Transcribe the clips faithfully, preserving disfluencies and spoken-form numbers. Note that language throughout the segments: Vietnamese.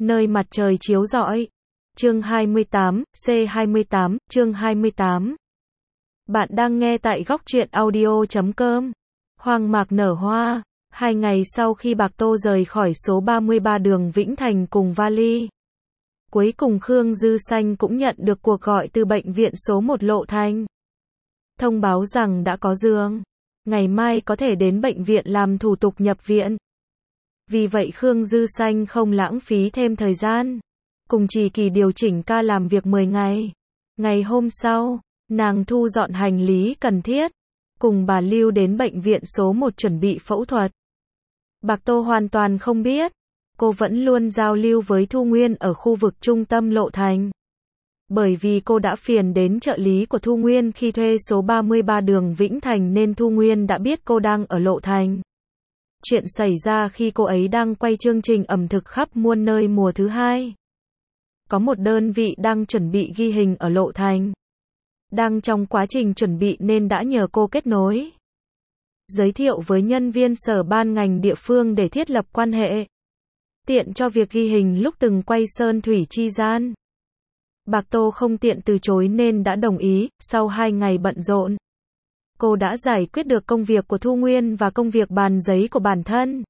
Nơi mặt trời chiếu rọi. Chương hai mươi tám, C hai mươi tám, chương hai mươi tám. Bạn đang nghe tại góc truyện audio chấm com. Hoang mạc nở hoa. Hai ngày sau khi Bạc Tô rời khỏi số ba mươi ba đường Vĩnh Thành cùng vali, cuối cùng Khương Dư Sanh cũng nhận được cuộc gọi từ bệnh viện số một Lộ Thành. Thông báo rằng đã có giường. Ngày mai có thể đến bệnh viện làm thủ tục nhập viện. Vì vậy Khương Dư Sanh không lãng phí thêm thời gian. Cùng Trì Kỳ điều chỉnh ca làm việc mười ngày. Ngày hôm sau, nàng thu dọn hành lý cần thiết, cùng bà Lưu đến bệnh viện số một chuẩn bị phẫu thuật. Bạc Tô hoàn toàn không biết, cô vẫn luôn giao lưu với Thu Nguyên ở khu vực trung tâm Lộ Thành. Bởi vì cô đã phiền đến trợ lý của Thu Nguyên khi thuê số ba mươi ba đường Vĩnh Thành nên Thu Nguyên đã biết cô đang ở Lộ Thành. Chuyện xảy ra khi cô ấy đang quay chương trình ẩm thực khắp muôn nơi mùa thứ hai. Có một đơn vị đang chuẩn bị ghi hình ở Lộ Thành. Đang trong quá trình chuẩn bị nên đã nhờ cô kết nối, giới thiệu với nhân viên sở ban ngành địa phương để thiết lập quan hệ, tiện cho việc ghi hình lúc từng quay sơn thủy chi gian. Bạc Tô không tiện từ chối nên đã đồng ý. Sau hai ngày bận rộn, cô đã giải quyết được công việc của Thu Nguyên và công việc bàn giấy của bản thân.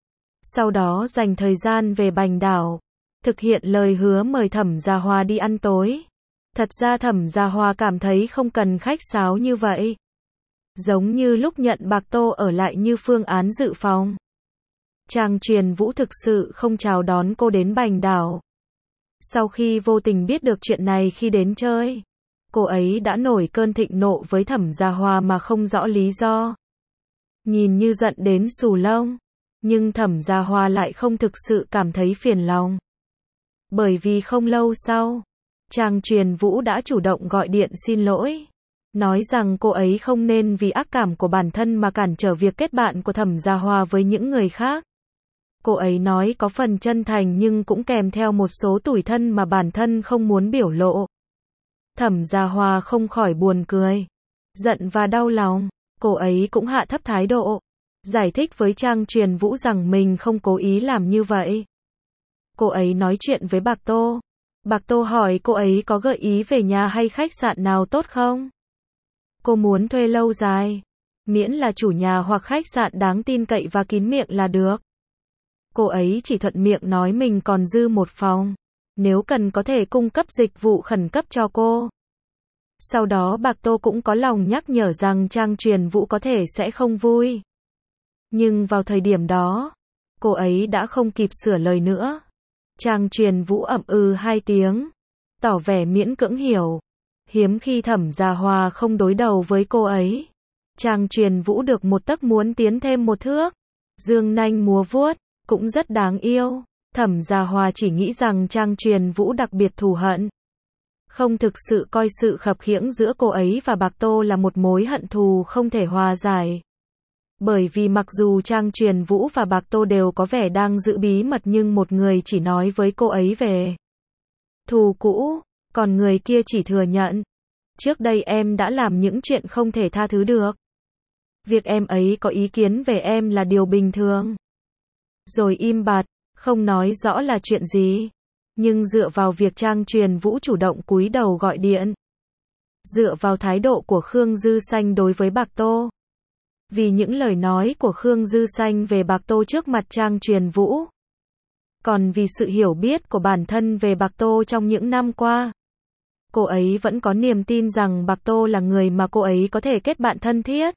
Sau đó dành thời gian về Bành Đảo, thực hiện lời hứa mời Thẩm Gia Hòa đi ăn tối. Thật ra Thẩm Gia Hòa cảm thấy không cần khách sáo như vậy. Giống như lúc nhận Bạc Tô ở lại như phương án dự phòng. Trang Truyền Vũ thực sự không chào đón cô đến Bành Đảo. Sau khi vô tình biết được chuyện này khi đến chơi, cô ấy đã nổi cơn thịnh nộ với Thẩm Gia Hòa mà không rõ lý do. Nhìn như giận đến xù lông, nhưng Thẩm Gia Hòa lại không thực sự cảm thấy phiền lòng. Bởi vì không lâu sau, Trang Truyền Vũ đã chủ động gọi điện xin lỗi, nói rằng cô ấy không nên vì ác cảm của bản thân mà cản trở việc kết bạn của Thẩm Gia Hòa với những người khác. Cô ấy nói có phần chân thành nhưng cũng kèm theo một số tủi thân mà bản thân không muốn biểu lộ. Thẩm Gia Hòa không khỏi buồn cười, giận và đau lòng. Cô ấy cũng hạ thấp thái độ, giải thích với Trang Truyền Vũ rằng mình không cố ý làm như vậy. Cô ấy nói chuyện với Bạc Tô. Bạc Tô hỏi cô ấy có gợi ý về nhà hay khách sạn nào tốt không? Cô muốn thuê lâu dài, miễn là chủ nhà hoặc khách sạn đáng tin cậy và kín miệng là được. Cô ấy chỉ thuận miệng nói mình còn dư một phòng, nếu cần có thể cung cấp dịch vụ khẩn cấp cho cô. Sau đó Bạc Tô cũng có lòng nhắc nhở rằng Trang Truyền Vũ có thể sẽ không vui. Nhưng vào thời điểm đó, cô ấy đã không kịp sửa lời nữa. Trang Truyền Vũ ậm ừ hai tiếng, tỏ vẻ miễn cưỡng hiểu. Hiếm khi Thẩm Gia Hòa không đối đầu với cô ấy. Trang Truyền Vũ được một tấc muốn tiến thêm một thước, dương nanh múa vuốt, cũng rất đáng yêu. Thẩm Gia Hòa chỉ nghĩ rằng Trang Truyền Vũ đặc biệt thù hận, không thực sự coi sự khập khiễng giữa cô ấy và Bạc Tô là một mối hận thù không thể hòa giải. Bởi vì mặc dù Trang Truyền Vũ và Bạc Tô đều có vẻ đang giữ bí mật nhưng một người chỉ nói với cô ấy về thù cũ, còn người kia chỉ thừa nhận, trước đây em đã làm những chuyện không thể tha thứ được. Việc em ấy có ý kiến về em là điều bình thường. Rồi im bặt, không nói rõ là chuyện gì. Nhưng dựa vào việc Trang Truyền Vũ chủ động cúi đầu gọi điện, dựa vào thái độ của Khương Dư Sanh đối với Bạc Tô, vì những lời nói của Khương Dư Sanh về Bạc Tô trước mặt Trang Truyền Vũ, còn vì sự hiểu biết của bản thân về Bạc Tô trong những năm qua, cô ấy vẫn có niềm tin rằng Bạc Tô là người mà cô ấy có thể kết bạn thân thiết,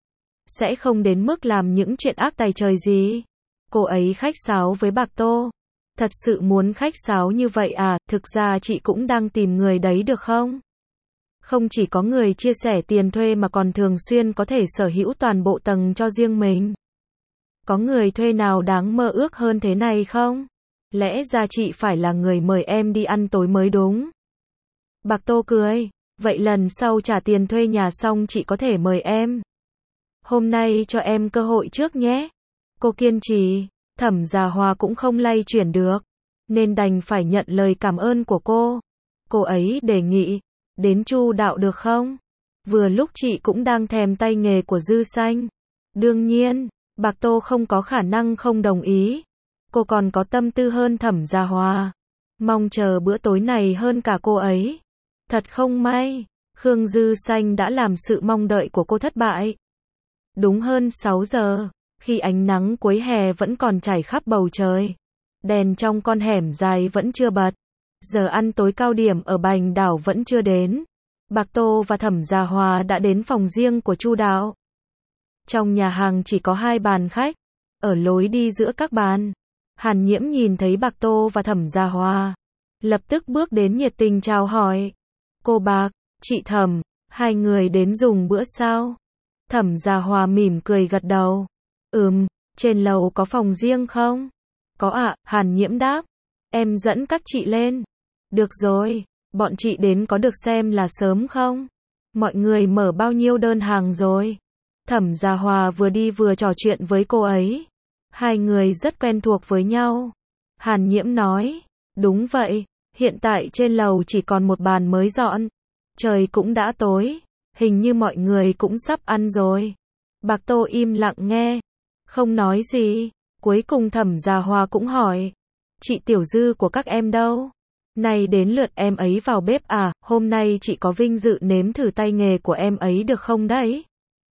sẽ không đến mức làm những chuyện ác tày trời gì. Cô ấy khách sáo với Bạc Tô. Thật sự muốn khách sáo như vậy à? Thực ra chị cũng đang tìm người đấy được không? Không chỉ có người chia sẻ tiền thuê mà còn thường xuyên có thể sở hữu toàn bộ tầng cho riêng mình. Có người thuê nào đáng mơ ước hơn thế này không? Lẽ ra chị phải là người mời em đi ăn tối mới đúng. Bạc Tô cười. Vậy lần sau trả tiền thuê nhà xong chị có thể mời em. Hôm nay cho em cơ hội trước nhé. Cô kiên trì. Thẩm Gia Hòa cũng không lay chuyển được, nên đành phải nhận lời cảm ơn của cô. Cô ấy đề nghị, đến Chu Đạo được không? Vừa lúc chị cũng đang thèm tay nghề của Dư Sanh. Đương nhiên, Bạc Tô không có khả năng không đồng ý. Cô còn có tâm tư hơn Thẩm Gia Hòa. Mong chờ bữa tối này hơn cả cô ấy. Thật không may, Khương Dư Xanh đã làm sự mong đợi của cô thất bại. Đúng hơn sáu giờ, khi ánh nắng cuối hè vẫn còn trải khắp bầu trời. Đèn trong con hẻm dài vẫn chưa bật. Giờ ăn tối cao điểm ở Bành Đảo vẫn chưa đến. Bạc Tô và Thẩm Gia Hòa đã đến phòng riêng của Chu Đạo. Trong nhà hàng chỉ có hai bàn khách. Ở lối đi giữa các bàn, Hàn Nhiễm nhìn thấy Bạc Tô và Thẩm Gia Hòa, lập tức bước đến nhiệt tình chào hỏi. Cô Bạc, chị Thẩm, hai người đến dùng bữa sao? Thẩm Gia Hòa mỉm cười gật đầu. Ừm, trên lầu có phòng riêng không? Có ạ, Hàn Nhiễm đáp. Em dẫn các chị lên. Được rồi, bọn chị đến có được xem là sớm không? Mọi người mở bao nhiêu đơn hàng rồi? Thẩm Gia Hòa vừa đi vừa trò chuyện với cô ấy. Hai người rất quen thuộc với nhau. Hàn Nhiễm nói, đúng vậy, hiện tại trên lầu chỉ còn một bàn mới dọn. Trời cũng đã tối, hình như mọi người cũng sắp ăn rồi. Bạc Tô im lặng nghe, không nói gì. Cuối cùng Thẩm Gia Hòa cũng hỏi, chị Tiểu Dư của các em đâu? Này đến lượt em ấy vào bếp à, hôm nay chị có vinh dự nếm thử tay nghề của em ấy được không đấy?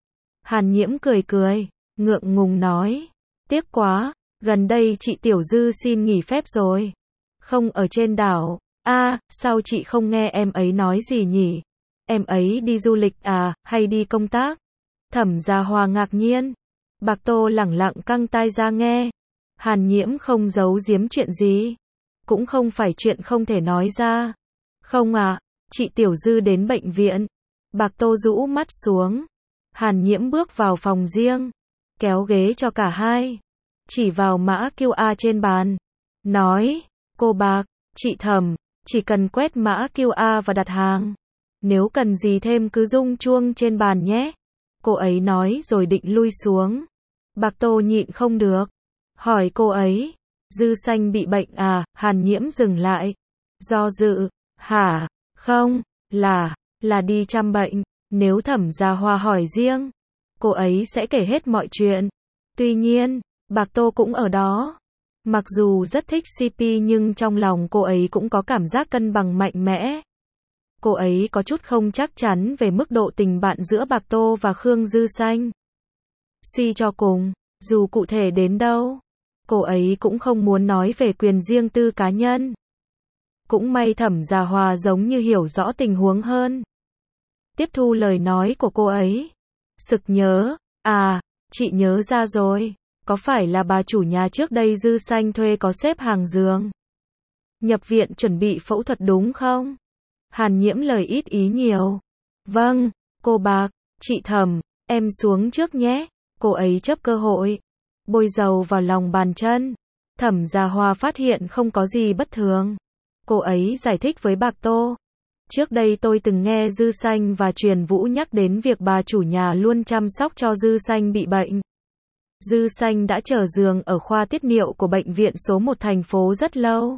Hàn Nhiễm cười cười, ngượng ngùng nói, tiếc quá, gần đây chị Tiểu Dư xin nghỉ phép rồi. Không ở trên đảo. A, à, sao chị không nghe em ấy nói gì nhỉ? Em ấy đi du lịch à, hay đi công tác? Thẩm Gia Hòa ngạc nhiên. Bạc Tô lẳng lặng căng tai ra nghe. Hàn Nhiễm không giấu giếm chuyện gì. Cũng không phải chuyện không thể nói ra. Không à, chị Tiểu Dư đến bệnh viện. Bạc Tô rũ mắt xuống. Hàn Nhiễm bước vào phòng riêng, kéo ghế cho cả hai, chỉ vào mã quy rờ trên bàn, nói, cô Bạc, chị Thẩm, chỉ cần quét mã quy rờ và đặt hàng. Nếu cần gì thêm cứ rung chuông trên bàn nhé. Cô ấy nói rồi định lui xuống. Bạc Tô nhịn không được, hỏi cô ấy, Dư Xanh bị bệnh à? Hàn Nhiễm dừng lại, do dự, hả? Không, là, là đi chăm bệnh. Nếu Thẩm Gia Hòa hỏi riêng, cô ấy sẽ kể hết mọi chuyện. Tuy nhiên, Bạc Tô cũng ở đó. Mặc dù rất thích xê pê nhưng trong lòng cô ấy cũng có cảm giác cân bằng mạnh mẽ. Cô ấy có chút không chắc chắn về mức độ tình bạn giữa Bạc Tô và Khương Dư Xanh. Suy cho cùng, dù cụ thể đến đâu, cô ấy cũng không muốn nói về quyền riêng tư cá nhân. Cũng may Thẩm Gia Hòa giống như hiểu rõ tình huống hơn. Tiếp thu lời nói của cô ấy. Sực nhớ, à, chị nhớ ra rồi, có phải là bà chủ nhà trước đây Dư Xanh thuê có xếp hàng giường? Nhập viện chuẩn bị phẫu thuật đúng không? Hàn Nhiễm lời ít ý nhiều. Vâng, cô Bạc, chị Thẩm, em xuống trước nhé. Cô ấy chấp cơ hội, bôi dầu vào lòng bàn chân. Thẩm Gia Hòa phát hiện không có gì bất thường. Cô ấy giải thích với Bạc Tô. Trước đây tôi từng nghe Dư Xanh và Truyền Vũ nhắc đến việc bà chủ nhà luôn chăm sóc cho Dư Xanh bị bệnh. Dư Xanh đã chờ giường ở khoa tiết niệu của bệnh viện số một thành phố rất lâu.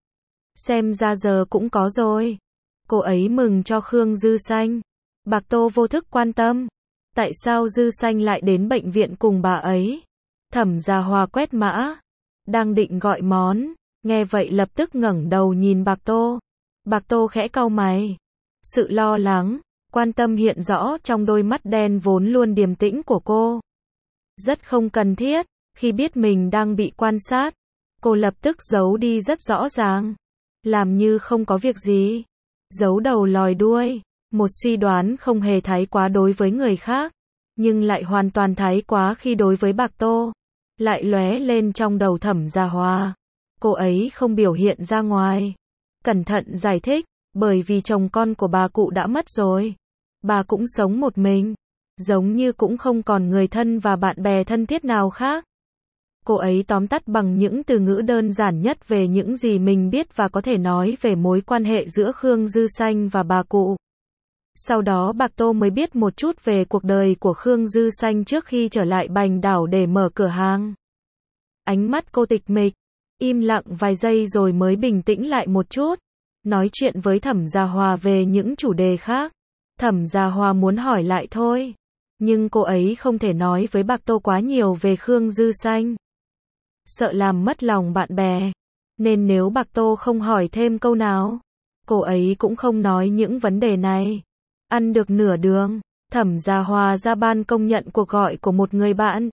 Xem ra giờ cũng có rồi. Cô ấy mừng cho Khương Dư Xanh. Bạc Tô vô thức quan tâm. Tại sao Dư Xanh lại đến bệnh viện cùng bà ấy? Thẩm Gia Hòa quét mã. Đang định gọi món. Nghe vậy lập tức ngẩng đầu nhìn Bạc Tô. Bạc Tô khẽ cau mày. Sự lo lắng, quan tâm hiện rõ trong đôi mắt đen vốn luôn điềm tĩnh của cô. Rất không cần thiết, khi biết mình đang bị quan sát, cô lập tức giấu đi rất rõ ràng. Làm như không có việc gì. Giấu đầu lòi đuôi. Một suy đoán không hề thái quá đối với người khác, nhưng lại hoàn toàn thái quá khi đối với Bạc Tô. Lại lóe lên trong đầu Thẩm Gia Hòa. Cô ấy không biểu hiện ra ngoài. Cẩn thận giải thích, bởi vì chồng con của bà cụ đã mất rồi. Bà cũng sống một mình. Giống như cũng không còn người thân và bạn bè thân thiết nào khác. Cô ấy tóm tắt bằng những từ ngữ đơn giản nhất về những gì mình biết và có thể nói về mối quan hệ giữa Khương Dư Xanh và bà cụ. Sau đó Bạc Tô mới biết một chút về cuộc đời của Khương Dư Xanh trước khi trở lại Bành Đảo để mở cửa hàng. Ánh mắt cô tịch mịch, im lặng vài giây rồi mới bình tĩnh lại một chút. Nói chuyện với Thẩm Gia Hòa về những chủ đề khác. Thẩm Gia Hòa muốn hỏi lại thôi. Nhưng cô ấy không thể nói với Bạc Tô quá nhiều về Khương Dư Xanh. sợ làm mất lòng bạn bè. Nên nếu Bạc Tô không hỏi thêm câu nào, cô ấy cũng không nói những vấn đề này. Ăn được nửa đường, Thẩm Gia Hòa ra ban công nhận cuộc gọi của một người bạn.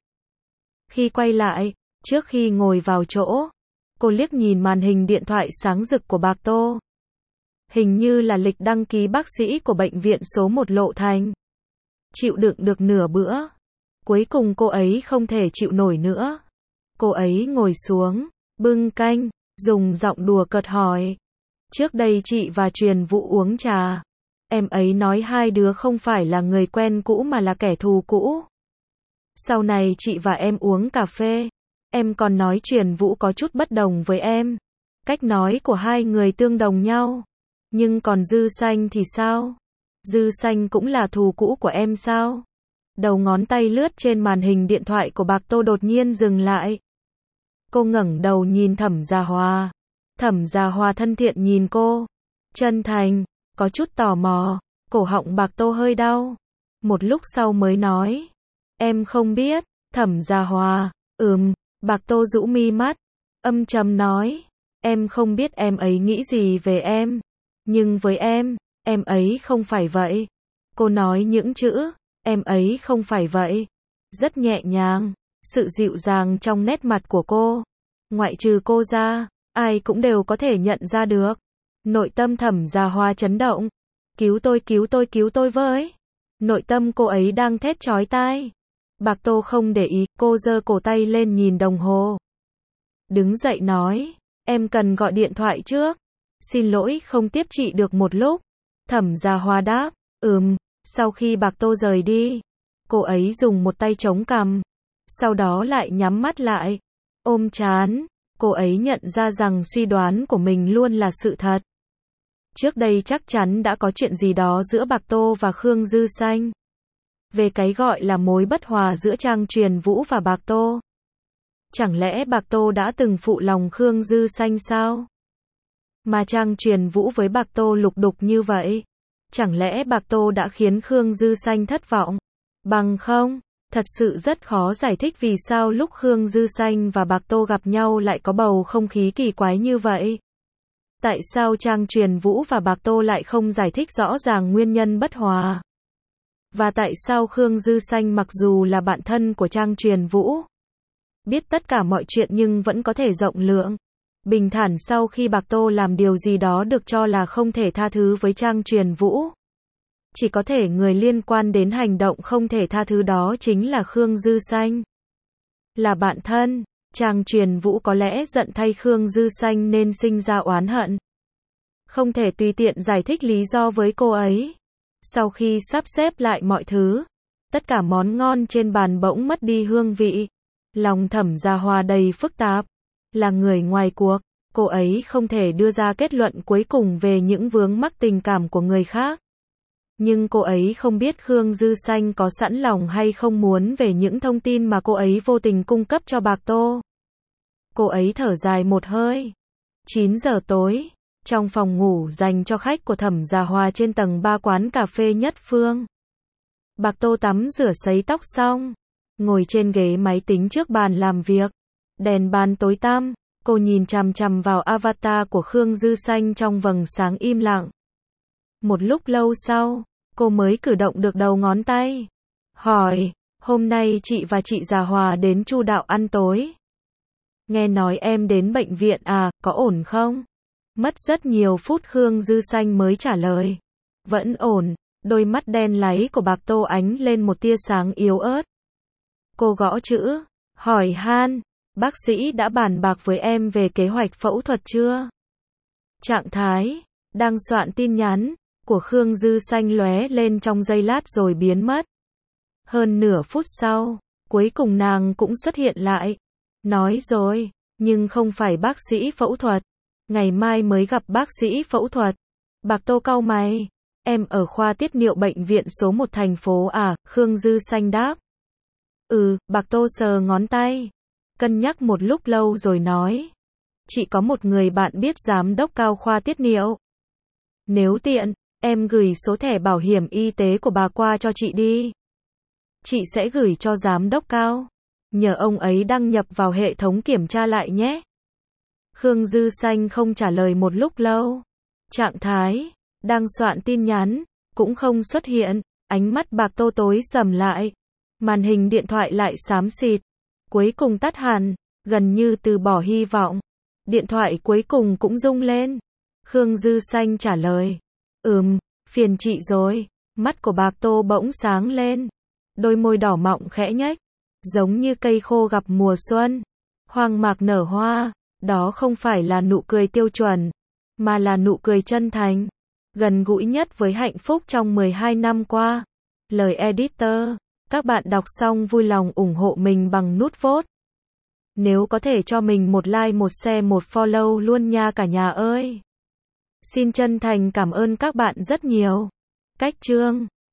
Khi quay lại, trước khi ngồi vào chỗ, cô liếc nhìn màn hình điện thoại sáng rực của Bạc Tô. Hình như là lịch đăng ký bác sĩ của bệnh viện số một Lộ Thành. Chịu đựng được nửa bữa. Cuối cùng cô ấy không thể chịu nổi nữa. Cô ấy ngồi xuống, bưng canh, dùng giọng đùa cợt hỏi. Trước đây chị và Truyền Vũ uống trà. Em ấy nói hai đứa không phải là người quen cũ mà là kẻ thù cũ. Sau này chị và em uống cà phê. Em còn nói Truyền Vũ có chút bất đồng với em. Cách nói của hai người tương đồng nhau. Nhưng còn Dư Xanh thì sao? Dư Xanh cũng là thù cũ của em sao? Đầu ngón tay lướt trên màn hình điện thoại của Bạc Tô đột nhiên dừng lại. Cô ngẩng đầu nhìn Thẩm Gia Hòa. Thẩm Gia Hòa thân thiện nhìn cô. Chân thành, có chút tò mò. Cổ họng Bạc Tô hơi đau. Một lúc sau mới nói. Em không biết. Thẩm Gia Hòa, ừm. Bạc Tô rũ mi mắt. Âm trầm nói. Em không biết em ấy nghĩ gì về em. Nhưng với em, em ấy không phải vậy. Cô nói những chữ, em ấy không phải vậy. Rất nhẹ nhàng, sự dịu dàng trong nét mặt của cô. Ngoại trừ cô ra, ai cũng đều có thể nhận ra được. Nội tâm Thẩm Gia Hòa chấn động. Cứu tôi, cứu tôi, cứu tôi với. Nội tâm cô ấy đang thét chói tai. Bạc Tô không để ý, cô giơ cổ tay lên nhìn đồng hồ. Đứng dậy nói, em cần gọi điện thoại trước. Xin lỗi không tiếp chị được một lúc. Thẩm Gia Hòa đáp, ừm. Sau khi Bạc Tô rời đi, cô ấy dùng một tay chống cằm. Sau đó lại nhắm mắt lại. Ôm trán, cô ấy nhận ra rằng suy đoán của mình luôn là sự thật. Trước đây chắc chắn đã có chuyện gì đó giữa Bạc Tô và Khương Dư Xanh. Về cái gọi là mối bất hòa giữa Trang Truyền Vũ và Bạc Tô. Chẳng lẽ Bạc Tô đã từng phụ lòng Khương Dư Xanh sao? Mà Trang Truyền Vũ với Bạc Tô lục đục như vậy. Chẳng lẽ Bạc Tô đã khiến Khương Dư Xanh thất vọng? Bằng không, thật sự rất khó giải thích vì sao lúc Khương Dư Xanh và Bạc Tô gặp nhau lại có bầu không khí kỳ quái như vậy. Tại sao Trang Truyền Vũ và Bạc Tô lại không giải thích rõ ràng nguyên nhân bất hòa? Và tại sao Khương Dư Xanh mặc dù là bạn thân của Trang Truyền Vũ, biết tất cả mọi chuyện nhưng vẫn có thể rộng lượng, bình thản sau khi Bạc Tô làm điều gì đó được cho là không thể tha thứ với Trang Truyền Vũ? Chỉ có thể người liên quan đến hành động không thể tha thứ đó chính là Khương Dư Xanh. Là bạn thân, Trang Truyền Vũ có lẽ giận thay Khương Dư Xanh nên sinh ra oán hận. Không thể tùy tiện giải thích lý do với cô ấy. Sau khi sắp xếp lại mọi thứ, tất cả món ngon trên bàn bỗng mất đi hương vị. Lòng Thẩm Gia Hòa đầy phức tạp. Là người ngoài cuộc, cô ấy không thể đưa ra kết luận cuối cùng về những vướng mắc tình cảm của người khác. Nhưng cô ấy không biết Khương Dư Xanh có sẵn lòng hay không muốn về những thông tin mà cô ấy vô tình cung cấp cho Bạc Tô. Cô ấy thở dài một hơi. chín giờ tối, trong phòng ngủ dành cho khách của Thẩm Gia Hòa trên tầng ba quán cà phê Nhất Phương. Bạc Tô tắm rửa sấy tóc xong, ngồi trên ghế máy tính trước bàn làm việc. Đèn bàn tối tăm, cô nhìn chằm chằm vào avatar của Khương Dư Xanh trong vầng sáng im lặng. Một lúc lâu sau, cô mới cử động được đầu ngón tay. Hỏi, hôm nay chị và chị Gia Hòa đến Chu Đạo ăn tối. Nghe nói em đến bệnh viện à, có ổn không? Mất rất nhiều phút Khương Dư Xanh mới trả lời. Vẫn ổn, đôi mắt đen láy của Bạc Tô ánh lên một tia sáng yếu ớt. Cô gõ chữ, hỏi han, bác sĩ đã bàn bạc với em về kế hoạch phẫu thuật chưa? Trạng thái, đang soạn tin nhắn, của Khương Dư Xanh lóe lên trong giây lát rồi biến mất. Hơn nửa phút sau, cuối cùng nàng cũng xuất hiện lại. Nói rồi, nhưng không phải bác sĩ phẫu thuật. Ngày mai mới gặp bác sĩ phẫu thuật. Bạc Tô cau mày. Em ở khoa tiết niệu bệnh viện số một thành phố à? Khương Dư Xanh đáp. Ừ, Bạc Tô sờ ngón tay. Cân nhắc một lúc lâu rồi nói. Chị có một người bạn biết giám đốc cao khoa tiết niệu. Nếu tiện, em gửi số thẻ bảo hiểm y tế của bà qua cho chị đi. Chị sẽ gửi cho giám đốc cao. Nhờ ông ấy đăng nhập vào hệ thống kiểm tra lại nhé. Khương Dư Xanh không trả lời một lúc lâu. Trạng thái đang soạn tin nhắn cũng không xuất hiện, ánh mắt Bạc Tô tối sầm lại. Màn hình điện thoại lại xám xịt, cuối cùng tắt hẳn, gần như từ bỏ hy vọng. Điện thoại cuối cùng cũng rung lên. Khương Dư Xanh trả lời, "Ừm, phiền chị rồi." Mắt của Bạc Tô bỗng sáng lên, đôi môi đỏ mọng khẽ nhếch, giống như cây khô gặp mùa xuân. Hoang mạc nở hoa, đó không phải là nụ cười tiêu chuẩn, mà là nụ cười chân thành, gần gũi nhất với hạnh phúc trong mười hai năm qua. Lời editor, các bạn đọc xong vui lòng ủng hộ mình bằng nút vote. Nếu có thể cho mình một like, một share, một follow luôn nha cả nhà ơi. Xin chân thành cảm ơn các bạn rất nhiều. Cách chương